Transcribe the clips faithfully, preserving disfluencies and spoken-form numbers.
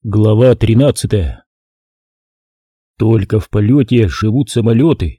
Глава тринадцатая. Только в полете живут самолеты.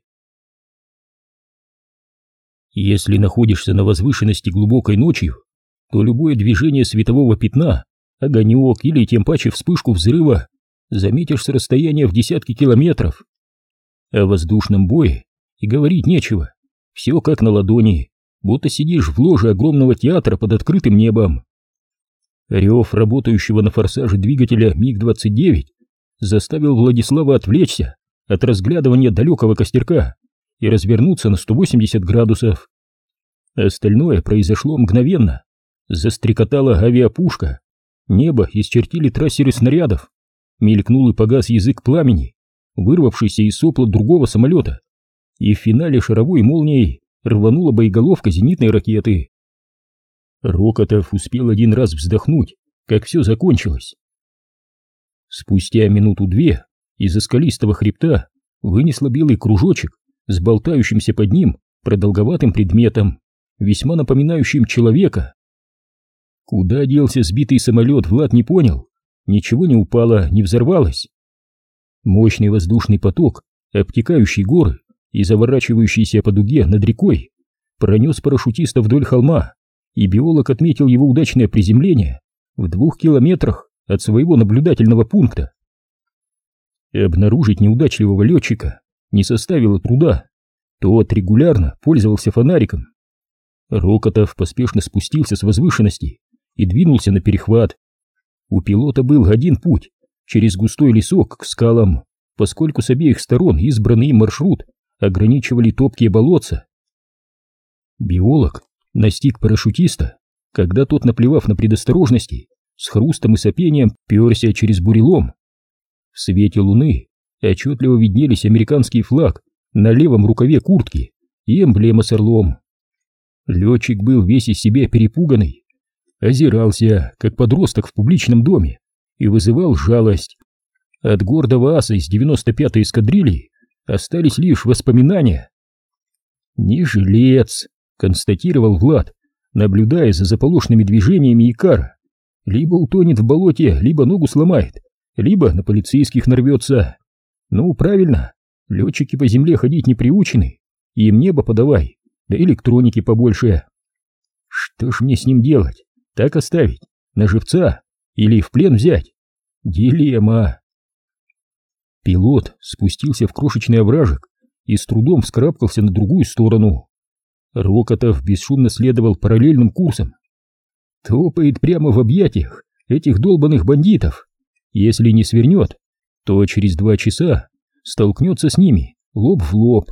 Если находишься на возвышенности глубокой ночью, то любое движение светового пятна, огонек или тем паче вспышку взрыва заметишь с расстояния в десятки километров. О воздушном бое и говорить нечего, все как на ладони, будто сидишь в ложе огромного театра под открытым небом. Рев работающего на форсаже двигателя миг двадцать девять заставил Владислава отвлечься от разглядывания далекого костерка и развернуться на сто восемьдесят градусов. Остальное произошло мгновенно. Застрекотала авиапушка, небо исчертили трассеры снарядов, мелькнул и погас язык пламени, вырвавшийся из сопла другого самолета, и в финале шаровой молнией рванула боеголовка зенитной ракеты. Рокотов успел один раз вздохнуть, как все закончилось. Спустя минуту-две из-за скалистого хребта вынесло белый кружочек с болтающимся под ним продолговатым предметом, весьма напоминающим человека. Куда делся сбитый самолет, Влад не понял. Ничего не упало, не взорвалось. Мощный воздушный поток, обтекающий горы и заворачивающийся по дуге над рекой, пронес парашютиста вдоль холма, и биолог отметил его удачное приземление в двух километрах от своего наблюдательного пункта. Обнаружить неудачливого летчика не составило труда. Тот регулярно пользовался фонариком. Рокотов поспешно спустился с возвышенности и двинулся на перехват. У пилота был один путь — через густой лесок к скалам, поскольку с обеих сторон избранный им маршрут ограничивали топкие болотца. Биолог настиг парашютиста, когда тот, наплевав на предосторожности, с хрустом и сопением перся через бурелом. В свете луны отчетливо виднелись американский флаг на левом рукаве куртки и эмблема с орлом. Летчик был весь из себя перепуганный, озирался, как подросток в публичном доме, и вызывал жалость. От гордого аса из девяносто пятой эскадрильи остались лишь воспоминания. «Не жилец», — констатировал Влад, наблюдая за заполошными движениями Икара. «Либо утонет в болоте, либо ногу сломает, либо на полицейских нарвется. Ну, правильно, летчики по земле ходить не приучены, им небо подавай, да электроники побольше. Что ж мне с ним делать? Так оставить? На живца? Или в плен взять? Дилемма». Пилот спустился в крошечный овражек и с трудом вскарабкался на другую сторону. Рокотов бесшумно следовал параллельным курсом. Топает прямо в объятиях этих долбаных бандитов. Если не свернет, то через два часа столкнется с ними лоб в лоб.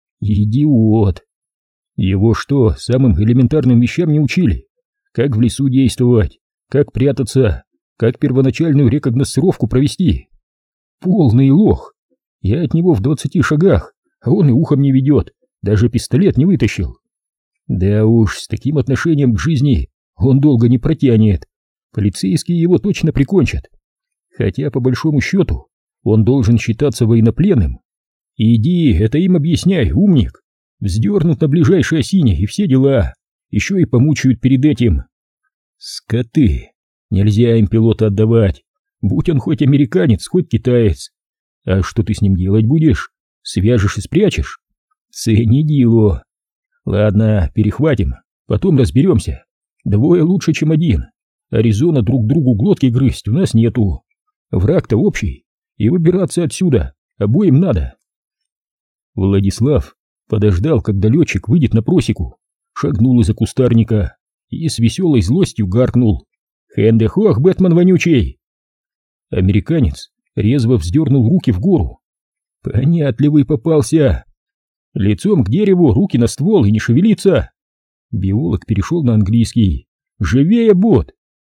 Идиот! Его что, самым элементарным вещам не учили? Как в лесу действовать, как прятаться, как первоначальную рекогносцировку провести? Полный лох! Я от него в двадцати шагах, а он и ухом не ведет, даже пистолет не вытащил. Да уж, с таким отношением к жизни он долго не протянет. Полицейские его точно прикончат. Хотя, по большому счету, он должен считаться военнопленным. Иди, это им объясняй, умник. Вздернут на ближайшее осине и все дела. Еще и помучают перед этим. Скоты. Нельзя им пилота отдавать. Будь он хоть американец, хоть китаец. А что ты с ним делать будешь? Свяжешь и спрячешь? Цени дело. Ладно, перехватим, потом разберемся. Двое лучше, чем один. А резона друг другу глотки грызть у нас нету. Враг-то общий, и выбираться отсюда обоим надо. Владислав подождал, когда летчик выйдет на просеку, шагнул из-за кустарника и с веселой злостью гаркнул: «Хэнде-хох, Бэтмен вонючий!» Американец резво вздернул руки в гору. «Понятливый попался! Лицом к дереву, руки на ствол и не шевелиться!» Биолог перешел на английский. «Живее, бот!»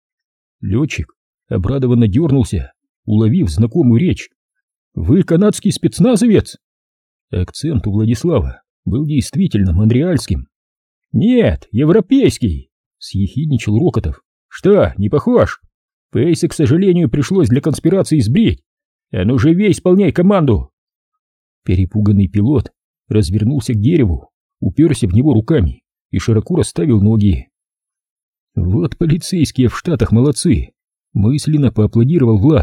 Летчик обрадованно дернулся, уловив знакомую речь. «Вы канадский спецназовец?» Акцент у Владислава был действительно монреальским. «Нет, европейский!» — съехидничал Рокотов. «Что, не похож? Пейса, к сожалению, пришлось для конспирации сбрить. А ну живей, исполняй команду!» Перепуганный пилот развернулся к дереву, уперся в него руками и широко расставил ноги. «Вот полицейские в Штатах молодцы!» — мысленно поаплодировал Влад,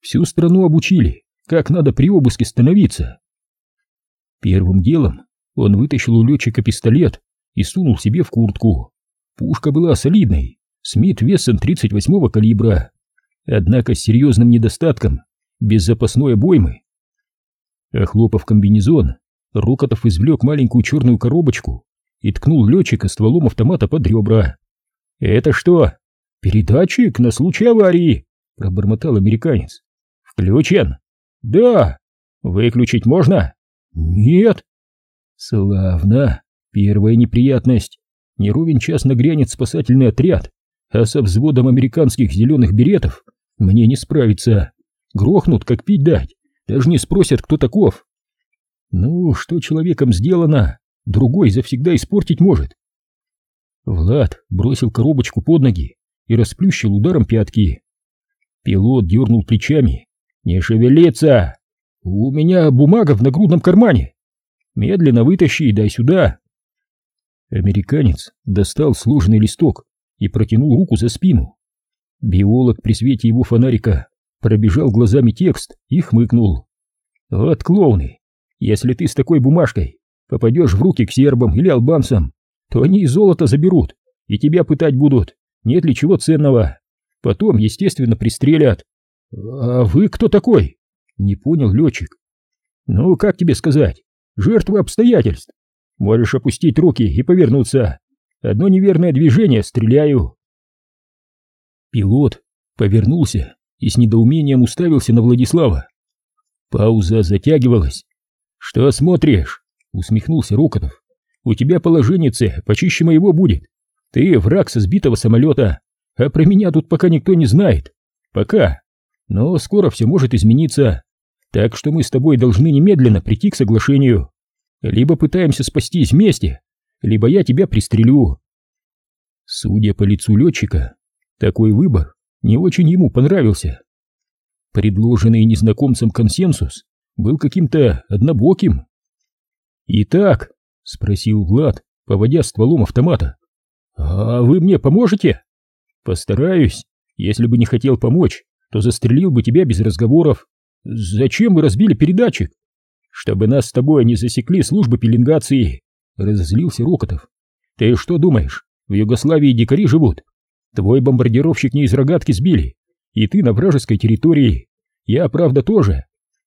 Всю страну обучили, как надо при обыске становиться. Первым делом он вытащил у летчика пистолет и сунул себе в куртку. Пушка была солидной, Смит Вессон тридцать восьмого калибра, однако с серьезным недостатком, без запасной обоймы. Охлопав комбинезон, Рокотов извлек маленькую черную коробочку и ткнул летчика стволом автомата под ребра. «Это что, передатчик на случай аварии?» — пробормотал американец. «Включен?» «Да». «Выключить можно?» «Нет». «Славно. Первая неприятность. Не ровен час нагрянет спасательный отряд, а со взводом американских зеленых беретов мне не справиться. Грохнут, как пить дать, даже не спросят, кто таков. Ну, что человеком сделано, другой завсегда испортить может». Влад бросил коробочку под ноги и расплющил ударом пятки. Пилот дернул плечами. «Не шевелиться! У меня бумага в нагрудном кармане. Медленно вытащи и дай сюда». Американец достал сложенный листок и протянул руку за спину. Биолог при свете его фонарика пробежал глазами текст и хмыкнул. «Вот клоуны! Если ты с такой бумажкой попадешь в руки к сербам или албанцам, то они и золото заберут, и тебя пытать будут, нет ли чего ценного. Потом, естественно, пристрелят». «А вы кто такой?» — не понял летчик. «Ну, как тебе сказать, жертва обстоятельств. Можешь опустить руки и повернуться. Одно неверное движение — стреляю». Пилот повернулся и с недоумением уставился на Владислава. Пауза затягивалась. «Что смотришь?» — усмехнулся Рокотов. «У тебя положеннице почище моего будет. Ты враг со сбитого самолета, а про меня тут пока никто не знает. Пока. Но скоро все может измениться. Так что мы с тобой должны немедленно прийти к соглашению. Либо пытаемся спастись вместе, либо я тебя пристрелю». Судя по лицу летчика, такой выбор не очень ему понравился. Предложенный незнакомцем консенсус был каким-то однобоким. «Итак», — спросил Влад, поводя стволом автомата, — «а вы мне поможете?» «Постараюсь. Если бы не хотел помочь, то застрелил бы тебя без разговоров. Зачем вы разбили передатчик?» «Чтобы нас с тобой не засекли службы пеленгации», — разозлился Рокотов. «Ты что думаешь, в Югославии дикари живут? Твой бомбардировщик не из рогатки сбили, и ты на вражеской территории. Я, правда, тоже.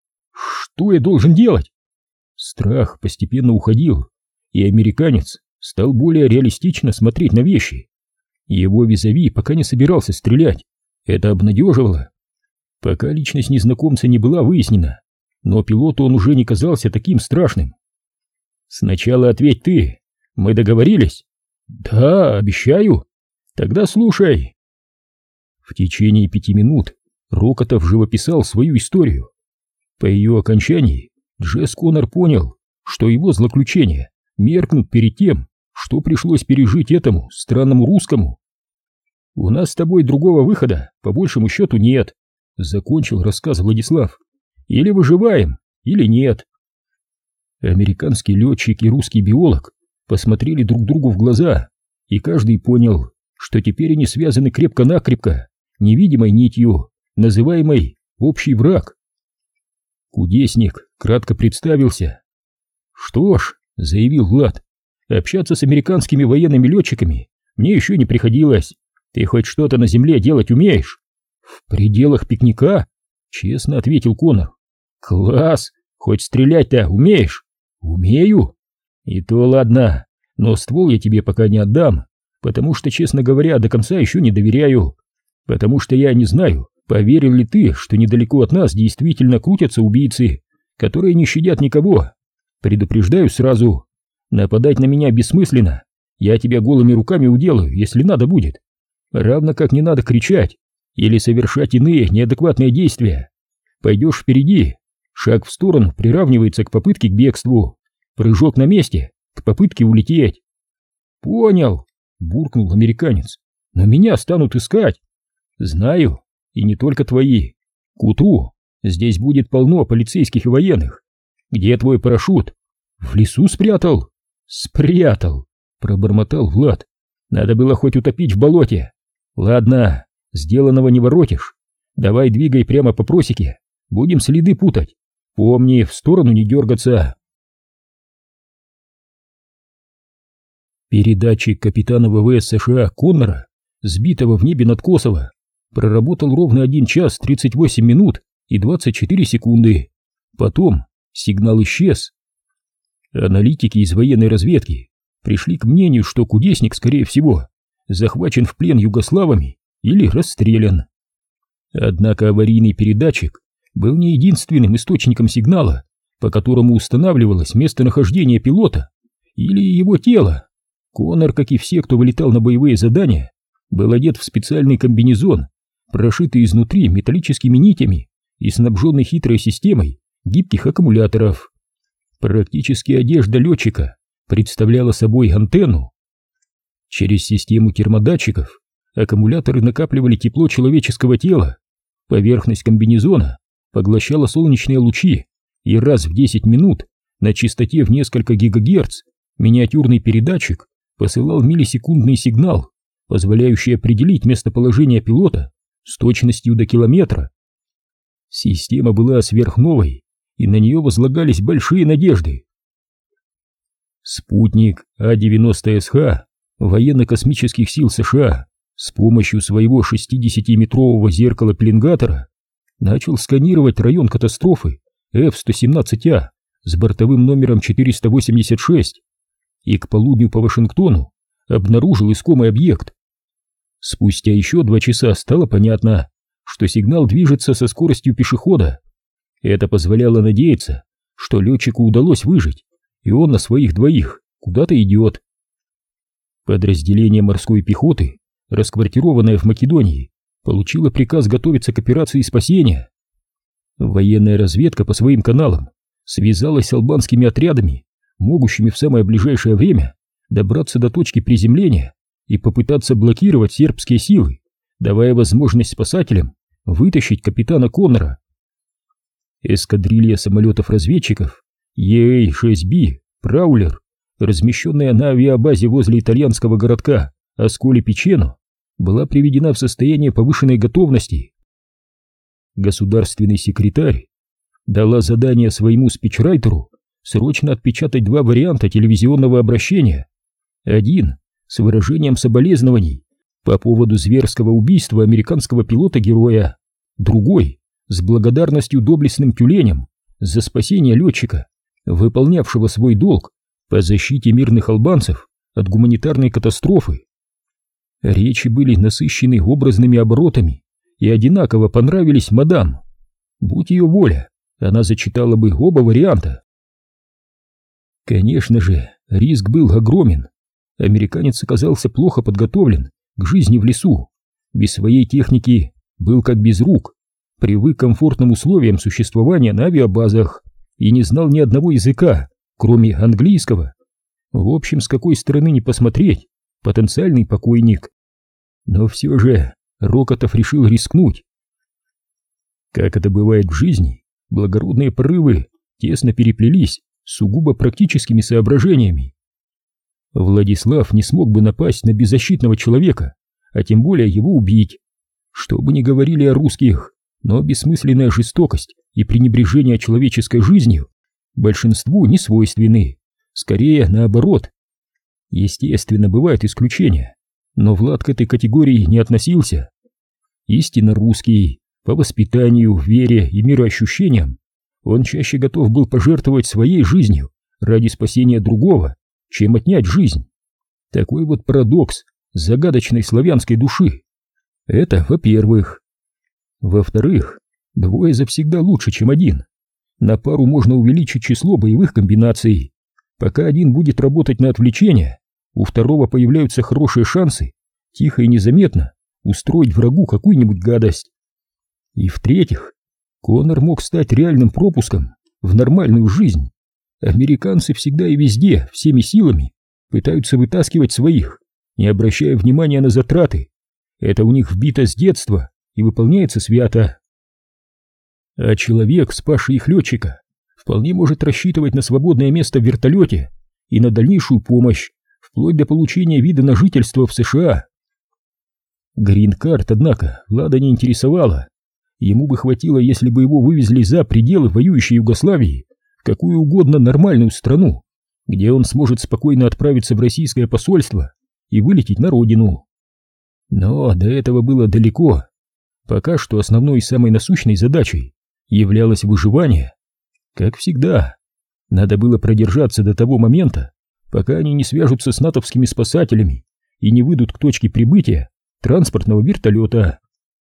Что я должен делать?» Страх постепенно уходил, и американец стал более реалистично смотреть на вещи. Его визави пока не собирался стрелять. Это обнадеживало. Пока личность незнакомца не была выяснена, но пилоту он уже не казался таким страшным. «Сначала ответь ты. Мы договорились?» «Да, обещаю. Тогда слушай». В течение пяти минут Рокотов живописал свою историю. По ее окончании Джесс Коннор понял, что его злоключения меркнут перед тем, что пришлось пережить этому странному русскому. «У нас с тобой другого выхода, по большему счету, нет», — закончил рассказ Владислав. «Или выживаем, или нет». Американский летчик и русский биолог посмотрели друг другу в глаза, и каждый понял, что теперь они связаны крепко-накрепко, невидимой нитью, называемой «общий враг». Кудесник кратко представился. «Что ж», — заявил Влад, — «общаться с американскими военными летчиками мне еще не приходилось. Ты хоть что-то на земле делать умеешь?» «В пределах пикника?» — честно ответил Коннор. «Класс! Хоть стрелять-то умеешь?» «Умею». «И то ладно, но ствол я тебе пока не отдам, потому что, честно говоря, до конца еще не доверяю. Потому что я не знаю, поверил ли ты, что недалеко от нас действительно крутятся убийцы, которые не щадят никого. Предупреждаю сразу, нападать на меня бессмысленно, я тебя голыми руками уделаю, если надо будет. Равно как не надо кричать или совершать иные неадекватные действия. Пойдешь впереди, шаг в сторону приравнивается к попытке к бегству, прыжок на месте к попытке улететь». «Понял», — буркнул американец, — «но меня станут искать». «Знаю, и не только твои. К утру здесь будет полно полицейских и военных. Где твой парашют?» «В лесу спрятал». «Спрятал», — пробормотал Влад. «Надо было хоть утопить в болоте. Ладно, сделанного не воротишь. Давай двигай прямо по просеке, будем следы путать. Помни, в сторону не дергаться. Передатчик капитана ВВС США Коннора, сбитого в небе над Косово, проработал ровно один час тридцать восемь минут и двадцать четыре секунды. Потом сигнал исчез. Аналитики из военной разведки пришли к мнению, что кудесник, скорее всего, захвачен в плен югославами или расстрелян. Однако аварийный передатчик был не единственным источником сигнала, по которому устанавливалось местонахождение пилота или его тело. Коннор, как и все, кто вылетал на боевые задания, был одет в специальный комбинезон, прошитый изнутри металлическими нитями и снабженный хитрой системой гибких аккумуляторов. Практически одежда летчика представляла собой антенну. Через систему термодатчиков аккумуляторы накапливали тепло человеческого тела. Поверхность комбинезона поглощала солнечные лучи, и раз в десять минут на частоте в несколько гигагерц миниатюрный передатчик посылал миллисекундный сигнал, позволяющий определить местоположение пилота с точностью до километра. Система была сверхновой, и на нее возлагались большие надежды. Спутник А девяносто эс ха военно-космических сил США с помощью своего шестидесятиметрового зеркала-пеленгатора начал сканировать район катастрофы эф сто семнадцать а с бортовым номером четыреста восемьдесят шесть и к полудню по Вашингтону обнаружил искомый объект. Спустя еще два часа стало понятно, что сигнал движется со скоростью пешехода. Это позволяло надеяться, что летчику удалось выжить, и он на своих двоих куда-то идет. Подразделение морской пехоты, расквартированное в Македонии, получило приказ готовиться к операции спасения. Военная разведка по своим каналам связалась с албанскими отрядами, могущими в самое ближайшее время добраться до точки приземления и попытаться блокировать сербские силы, давая возможность спасателям вытащить капитана Коннора. Эскадрилья самолетов-разведчиков и эй шесть би «Праулер», размещенная на авиабазе возле итальянского городка Асколи-Пичено, была приведена в состояние повышенной готовности. Государственный секретарь дала задание своему спичрайтеру срочно отпечатать два варианта телевизионного обращения. Один с выражением соболезнований по поводу зверского убийства американского пилота-героя, другой с благодарностью доблестным тюленям за спасение летчика, выполнявшего свой долг по защите мирных албанцев от гуманитарной катастрофы. Речи были насыщены образными оборотами и одинаково понравились мадам. Будь ее воля, она зачитала бы оба варианта. Конечно же, риск был огромен. Американец оказался плохо подготовлен к жизни в лесу, без своей техники был как без рук, привык к комфортным условиям существования на авиабазах и не знал ни одного языка, кроме английского. В общем, с какой стороны ни посмотреть, потенциальный покойник. Но все же Рокотов решил рискнуть. Как это бывает в жизни, благородные порывы тесно переплелись с сугубо практическими соображениями. Владислав не смог бы напасть на беззащитного человека, а тем более его убить. Что бы ни говорили о русских, но бессмысленная жестокость и пренебрежение человеческой жизнью большинству не свойственны, скорее наоборот. Естественно, бывают исключения, но Влад к этой категории не относился. Истинно русский, по воспитанию, вере и мироощущениям, он чаще готов был пожертвовать своей жизнью ради спасения другого, чем отнять жизнь. Такой вот парадокс загадочной славянской души. Это во-первых. Во-вторых, двое завсегда лучше, чем один. На пару можно увеличить число боевых комбинаций. Пока один будет работать на отвлечение, у второго появляются хорошие шансы тихо и незаметно устроить врагу какую-нибудь гадость. И в-третьих, Коннор мог стать реальным пропуском в нормальную жизнь. Американцы всегда и везде, всеми силами пытаются вытаскивать своих, не обращая внимания на затраты. Это у них вбито с детства и выполняется свято. А человек, спасший их летчика, вполне может рассчитывать на свободное место в вертолете и на дальнейшую помощь, вплоть до получения вида на жительство в США. Грин-карт, однако, Влада не интересовала. Ему бы хватило, если бы его вывезли за пределы воюющей Югославии, в какую угодно нормальную страну, где он сможет спокойно отправиться в российское посольство и вылететь на родину. Но до этого было далеко. Пока что основной и самой насущной задачей являлось выживание. Как всегда, надо было продержаться до того момента, пока они не свяжутся с натовскими спасателями и не выйдут к точке прибытия транспортного вертолета.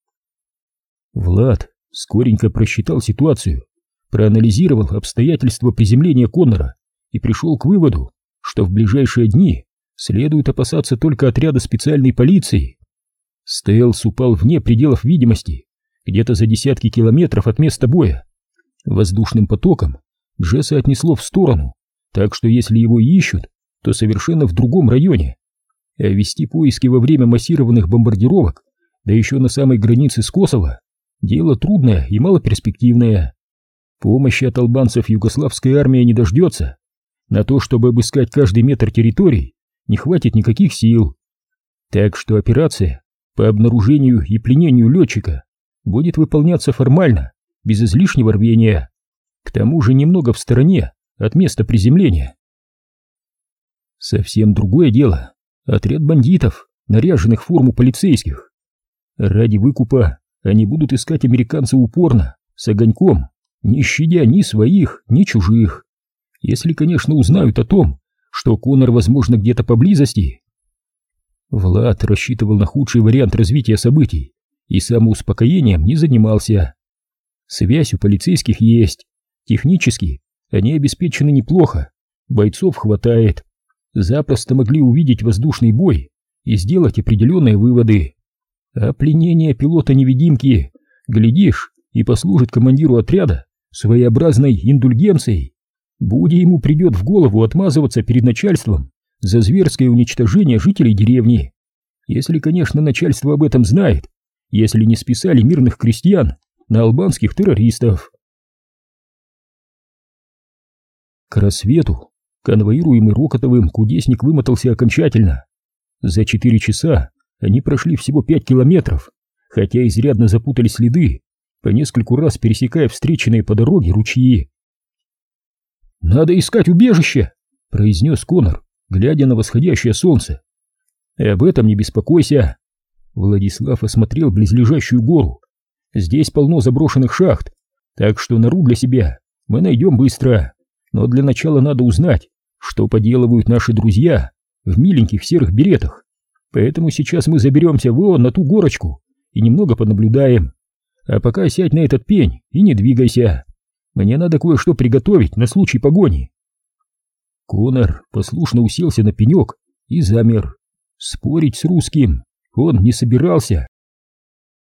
Влад скоренько просчитал ситуацию, проанализировал обстоятельства приземления Коннора и пришел к выводу, что в ближайшие дни следует опасаться только отряда специальной полиции. Стелс упал вне пределов видимости, где-то за десятки километров от места боя. Воздушным потоком Джесса отнесло в сторону, так что если его и ищут, то совершенно в другом районе. А вести поиски во время массированных бомбардировок, да еще на самой границе с Косово, дело трудное и малоперспективное. Помощи от албанцев югославская армия не дождется. На то, чтобы обыскать каждый метр территорий, не хватит никаких сил. Так что операция по обнаружению и пленению летчика будет выполняться формально, без излишнего рвения. К тому же немного в стороне от места приземления. Совсем другое дело — отряд бандитов, наряженных в форму полицейских. Ради выкупа они будут искать американца упорно, с огоньком, не щадя ни своих, ни чужих. Если, конечно, узнают о том, что Коннор, возможно, где-то поблизости. Влад рассчитывал на худший вариант развития событий и самоуспокоением не занимался. Связь у полицейских есть, технически они обеспечены неплохо, бойцов хватает, запросто могли увидеть воздушный бой и сделать определенные выводы. А пленение пилота-невидимки, глядишь, и послужит командиру отряда своеобразной индульгенцией. Будь ему придет в голову отмазываться перед начальством за зверское уничтожение жителей деревни. Если, конечно, начальство об этом знает, если не списали мирных крестьян на албанских террористов. К рассвету конвоируемый Рокотовым кудесник вымотался окончательно. За четыре часа они прошли всего пять километров, хотя изрядно запутали следы, по нескольку раз пересекая встреченные по дороге ручьи. «Надо искать убежище», — произнес Коннор, глядя на восходящее солнце. «Об этом не беспокойся». Владислав осмотрел близлежащую гору. «Здесь полно заброшенных шахт, так что нору для себя мы найдем быстро. Но для начала надо узнать, что поделывают наши друзья в миленьких серых беретах. Поэтому сейчас мы заберемся вон на ту горочку и немного понаблюдаем. А пока сядь на этот пень и не двигайся. Мне надо кое-что приготовить на случай погони». Коннор послушно уселся на пенек и замер. Спорить с русским он не собирался.